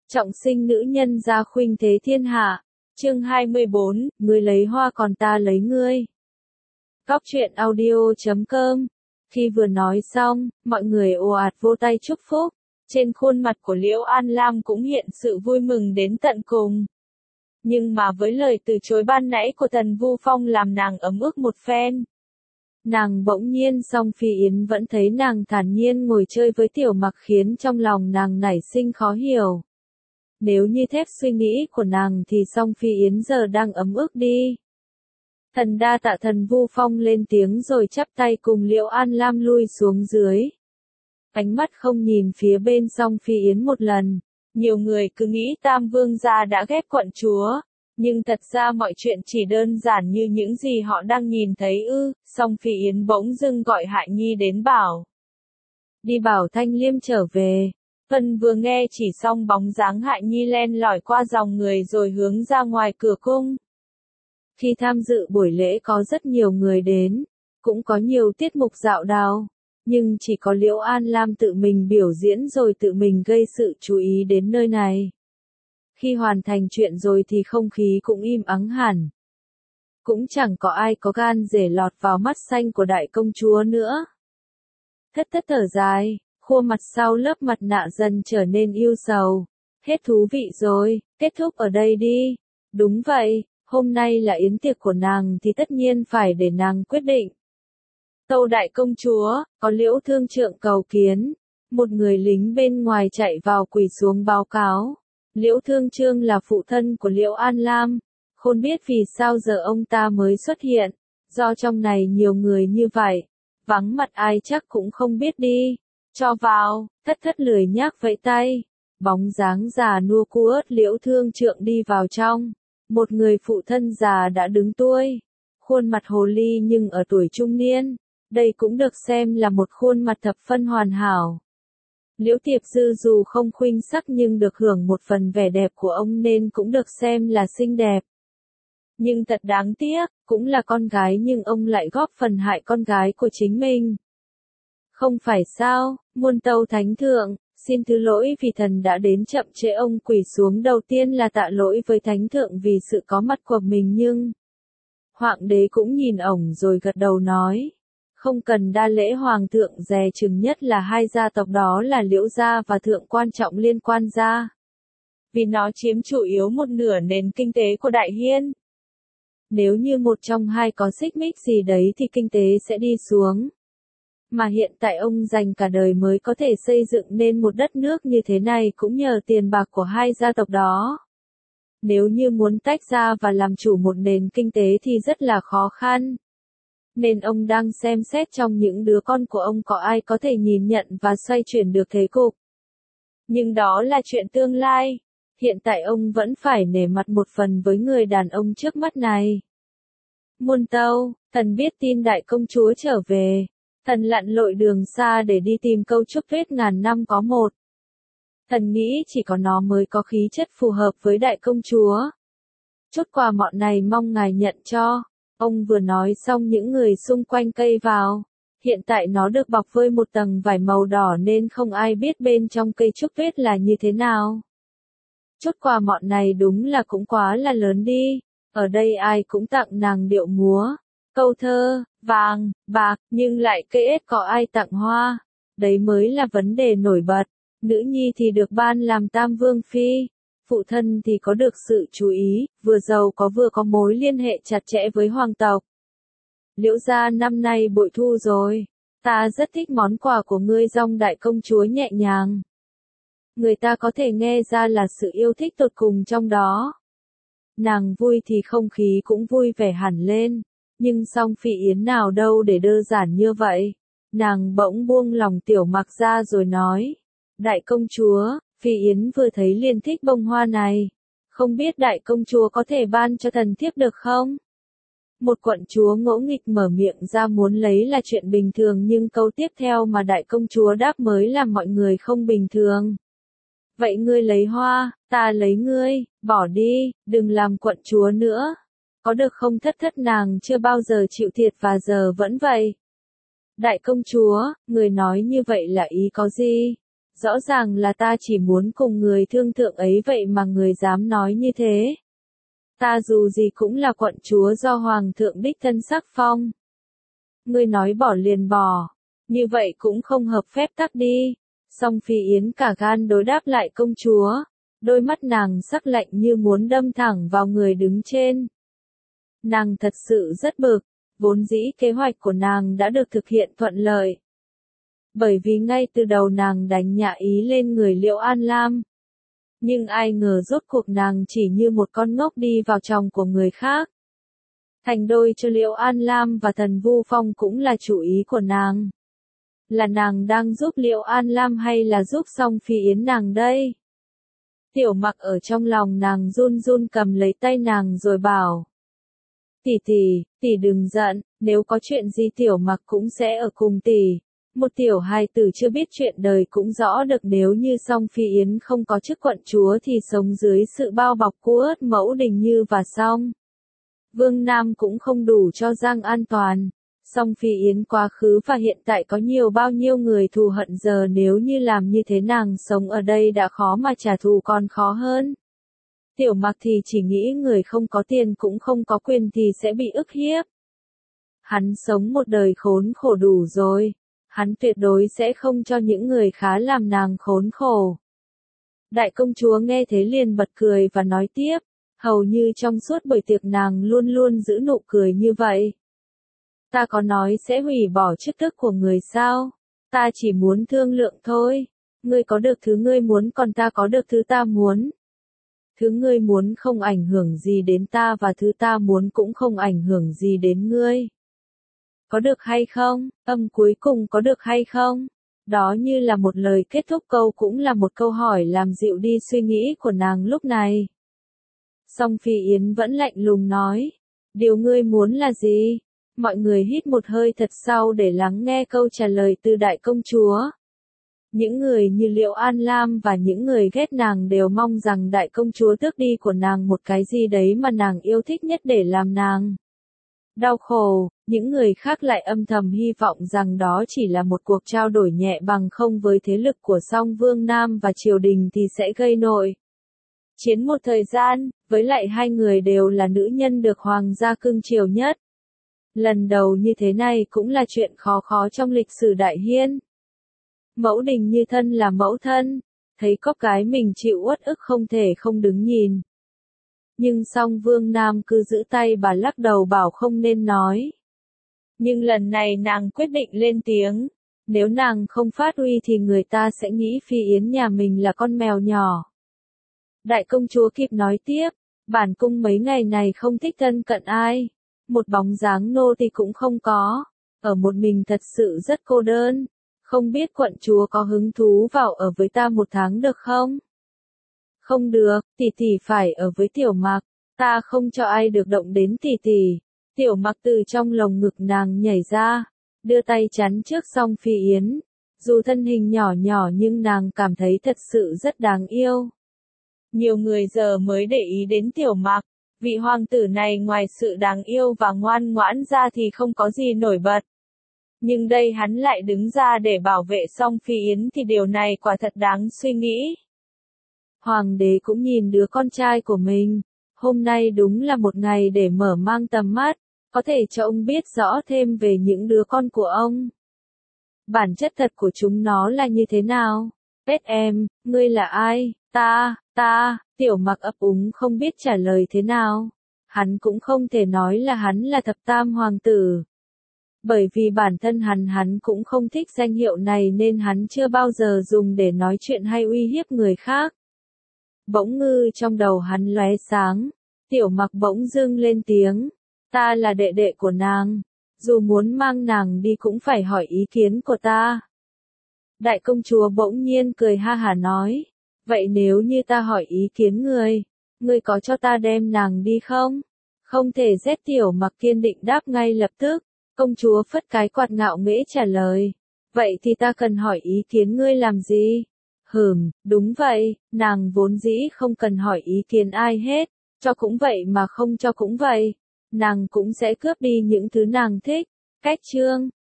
Trọng sinh nữ nhân gia khuynh thế thiên hạ. Chương 24, ngươi lấy hoa còn ta lấy ngươi. Góc truyện audio.com. Khi vừa nói xong, mọi người ồ ạt vỗ tay chúc phúc. Trên khuôn mặt của Liễu An Lam cũng hiện sự vui mừng đến tận cùng. Nhưng mà với lời từ chối ban nãy của Tần Vu Phong làm nàng ấm ức một phen. Nàng bỗng nhiên Song Phi Yến vẫn thấy nàng thản nhiên ngồi chơi với Tiểu Mặc khiến trong lòng nàng nảy sinh khó hiểu. Nếu như thép suy nghĩ của nàng thì Song Phi Yến giờ đang ấm ức đi. Thần đa tạ. Thần Vu Phong lên tiếng rồi chắp tay cùng Liễu An Lam lui xuống dưới. Ánh mắt không nhìn phía bên Song Phi Yến một lần. Nhiều người cứ nghĩ Tam Vương gia đã ghét quận chúa. Nhưng thật ra mọi chuyện chỉ đơn giản như những gì họ đang nhìn thấy ư. Song Phi Yến bỗng dưng gọi Hại Nhi đến bảo. Đi bảo Thanh Liêm trở về. Vân vừa nghe chỉ xong bóng dáng Hại Nhi len lỏi qua dòng người rồi hướng ra ngoài cửa cung. Khi tham dự buổi lễ có rất nhiều người đến, cũng có nhiều tiết mục dạo đào, nhưng chỉ có Liễu An Lam tự mình biểu diễn rồi tự mình gây sự chú ý đến nơi này. Khi hoàn thành chuyện rồi thì không khí cũng im ắng hẳn. Cũng chẳng có ai có gan dè lọt vào mắt xanh của đại công chúa nữa. Thất thở dài. Khuôn mặt sau lớp mặt nạ dần trở nên ưu sầu. Hết thú vị rồi, kết thúc ở đây đi. Đúng vậy, hôm nay là yến tiệc của nàng thì tất nhiên phải để nàng quyết định. Tâu đại công chúa, có Liễu thương trượng cầu kiến. Một người lính bên ngoài chạy vào quỳ xuống báo cáo. Liễu thương trương là phụ thân của Liễu An Lam. Không biết vì sao giờ ông ta mới xuất hiện. Do trong này nhiều người như vậy. Vắng mặt ai chắc cũng không biết đi. Cho vào. Thất lười nhác vẫy tay. Bóng dáng già nua cuốt Liễu thương trượng đi vào trong. Một người phụ thân già đã đứng tuổi. Khuôn mặt hồ ly nhưng ở tuổi trung niên. Đây cũng được xem là một khuôn mặt thập phân hoàn hảo. Liễu Tiệp Dư dù không khuynh sắc nhưng được hưởng một phần vẻ đẹp của ông nên cũng được xem là xinh đẹp. Nhưng thật đáng tiếc, cũng là con gái nhưng ông lại góp phần hại con gái của chính mình. Không phải sao, muôn tâu thánh thượng, xin thứ lỗi vì thần đã đến chậm trễ. Ông quỳ xuống đầu tiên là tạ lỗi với thánh thượng vì sự có mặt của mình nhưng... Hoàng đế cũng nhìn ổng rồi gật đầu nói. Không cần đa lễ. Hoàng thượng dè chừng nhất là hai gia tộc đó là Liễu gia và Thượng quan Trọng Liên quan gia. Vì nó chiếm chủ yếu một nửa nền kinh tế của Đại Hiên. Nếu như một trong hai có xích mích gì đấy thì kinh tế sẽ đi xuống. Mà hiện tại ông dành cả đời mới có thể xây dựng nên một đất nước như thế này cũng nhờ tiền bạc của hai gia tộc đó. Nếu như muốn tách ra và làm chủ một nền kinh tế thì rất là khó khăn. Nên ông đang xem xét trong những đứa con của ông có ai có thể nhìn nhận và xoay chuyển được thế cục. Nhưng đó là chuyện tương lai. Hiện tại ông vẫn phải nể mặt một phần với người đàn ông trước mắt này. Muôn tâu, thần biết tin đại công chúa trở về. Thần lặn lội đường xa để đi tìm câu trúc tuyết ngàn năm có một. Thần nghĩ chỉ có nó mới có khí chất phù hợp với đại công chúa. Chút quà mọn này mong ngài nhận cho. Ông vừa nói xong những người xung quanh cây vào. Hiện tại nó được bọc với một tầng vải màu đỏ nên không ai biết bên trong cây trúc tuyết là như thế nào. Chút quà mọn này đúng là cũng quá là lớn đi. Ở đây ai cũng tặng nàng điệu múa, câu thơ, vàng, bạc, nhưng lại cây ếch có ai tặng hoa. Đấy mới là vấn đề nổi bật. Nữ nhi thì được ban làm Tam Vương Phi. Phụ thân thì có được sự chú ý, vừa giàu có vừa có mối liên hệ chặt chẽ với hoàng tộc. Liễu gia năm nay bội thu rồi. Ta rất thích món quà của ngươi. Dong đại công chúa nhẹ nhàng. Người ta có thể nghe ra là sự yêu thích tột cùng trong đó. Nàng vui thì không khí cũng vui vẻ hẳn lên. Nhưng Song Phi Yến nào đâu để đơn giản như vậy. Nàng bỗng buông lòng Tiểu Mặc ra rồi nói. Đại công chúa, Phi Yến vừa thấy liền thích bông hoa này. Không biết đại công chúa có thể ban cho thần thiếp được không? Một quận chúa ngỗ nghịch mở miệng ra muốn lấy là chuyện bình thường nhưng câu tiếp theo mà đại công chúa đáp mới làm mọi người không bình thường. Vậy ngươi lấy hoa, ta lấy ngươi, bỏ đi, đừng làm quận chúa nữa. Có được không? Thất nàng chưa bao giờ chịu thiệt và giờ vẫn vậy. Đại công chúa, người nói như vậy là ý có gì? Rõ ràng là ta chỉ muốn cùng người thương thượng ấy vậy mà người dám nói như thế. Ta dù gì cũng là quận chúa do hoàng thượng đích thân sắc phong. Ngươi nói bỏ liền bỏ, như vậy cũng không hợp phép tắc đi. Song Phi Yến cả gan đối đáp lại công chúa, đôi mắt nàng sắc lạnh như muốn đâm thẳng vào người đứng trên. Nàng thật sự rất bực, vốn dĩ kế hoạch của nàng đã được thực hiện thuận lợi. Bởi vì ngay từ đầu nàng đánh nhạ ý lên người Liễu An Lam. Nhưng ai ngờ rốt cuộc nàng chỉ như một con ngốc đi vào chồng của người khác. Thành đôi cho Liễu An Lam và Thần Vu Phong cũng là chủ ý của nàng. Là nàng đang giúp Liễu An Lam hay là giúp Song Phi Yến nàng đây? Tiểu Mặc ở trong lòng nàng run run cầm lấy tay nàng rồi bảo. Tỷ đừng giận, nếu có chuyện gì Tiểu Mặc cũng sẽ ở cùng tỷ. Một tiểu hài tử chưa biết chuyện đời cũng rõ được nếu như Song Phi Yến không có chức quận chúa thì sống dưới sự bao bọc của Ất Mẫu Đình Như và Song Vương Nam cũng không đủ cho Giang an toàn. Song Phi Yến quá khứ và hiện tại có nhiều bao nhiêu người thù hận giờ nếu như làm như thế nàng sống ở đây đã khó mà trả thù còn khó hơn. Tiểu Mặc thì chỉ nghĩ người không có tiền cũng không có quyền thì sẽ bị ức hiếp. Hắn sống một đời khốn khổ đủ rồi. Hắn tuyệt đối sẽ không cho những người khá làm nàng khốn khổ. Đại công chúa nghe thế liền bật cười và nói tiếp, hầu như trong suốt buổi tiệc nàng luôn luôn giữ nụ cười như vậy. Ta có nói sẽ hủy bỏ chức tước của người sao? Ta chỉ muốn thương lượng thôi. Ngươi có được thứ ngươi muốn còn ta có được thứ ta muốn. Thứ ngươi muốn không ảnh hưởng gì đến ta và thứ ta muốn cũng không ảnh hưởng gì đến ngươi. Có được hay không? Âm cuối cùng có được hay không? Đó như là một lời kết thúc câu cũng là một câu hỏi làm dịu đi suy nghĩ của nàng lúc này. Song Phi Yến vẫn lạnh lùng nói. Điều ngươi muốn là gì? Mọi người hít một hơi thật sâu để lắng nghe câu trả lời từ đại công chúa. Những người như Liễu An Lam và những người ghét nàng đều mong rằng đại công chúa tước đi của nàng một cái gì đấy mà nàng yêu thích nhất để làm nàng đau khổ. Những người khác lại âm thầm hy vọng rằng đó chỉ là một cuộc trao đổi nhẹ bằng không với thế lực của Song Vương Nam và triều đình thì sẽ gây nội chiến một thời gian, với lại hai người đều là nữ nhân được hoàng gia cưng chiều nhất. Lần đầu như thế này cũng là chuyện khó trong lịch sử Đại Hiên. Mẫu Đình Như thân là mẫu thân, thấy có cái mình chịu uất ức không thể không đứng nhìn. Nhưng Song Vương Nam cứ giữ tay bà lắc đầu bảo không nên nói. Nhưng lần này nàng quyết định lên tiếng. Nếu nàng không phát uy thì người ta sẽ nghĩ Phi Yến nhà mình là con mèo nhỏ. Đại công chúa kịp nói tiếp, bản cung mấy ngày này không thích thân cận ai. Một bóng dáng nô tỳ cũng không có. Ở một mình thật sự rất cô đơn. Không biết quận chúa có hứng thú vào ở với ta một tháng được không? Không được, tỷ phải ở với Tiểu Mặc. Ta không cho ai được động đến tỷ. Tiểu Mặc từ trong lồng ngực nàng nhảy ra, đưa tay chắn trước Song Phi Yến. Dù thân hình nhỏ nhưng nàng cảm thấy thật sự rất đáng yêu. Nhiều người giờ mới để ý đến Tiểu Mặc. Vị hoàng tử này ngoài sự đáng yêu và ngoan ngoãn ra thì không có gì nổi bật. Nhưng đây hắn lại đứng ra để bảo vệ Song Phi Yến thì điều này quả thật đáng suy nghĩ. Hoàng đế cũng nhìn đứa con trai của mình. Hôm nay đúng là một ngày để mở mang tầm mắt, có thể cho ông biết rõ thêm về những đứa con của ông. Bản chất thật của chúng nó là như thế nào? Em, ngươi là ai? Ta, Tiểu Mặc ấp úng không biết trả lời thế nào. Hắn cũng không thể nói là hắn là thập tam hoàng tử. Bởi vì bản thân hắn cũng không thích danh hiệu này nên hắn chưa bao giờ dùng để nói chuyện hay uy hiếp người khác. Bỗng ngư trong đầu hắn lóe sáng. Tiểu Mặc bỗng dưng lên tiếng. Ta là đệ đệ của nàng. Dù muốn mang nàng đi cũng phải hỏi ý kiến của ta. Đại công chúa bỗng nhiên cười ha hả nói. Vậy nếu như ta hỏi ý kiến ngươi có cho ta đem nàng đi không? Không thể rét. Tiểu Mặc kiên định đáp ngay lập tức. Công chúa phất cái quạt ngạo nghễ trả lời. Vậy thì ta cần hỏi ý kiến ngươi làm gì? Đúng vậy, nàng vốn dĩ không cần hỏi ý kiến ai hết. Cho cũng vậy mà không cho cũng vậy. Nàng cũng sẽ cướp đi những thứ nàng thích. Cách chương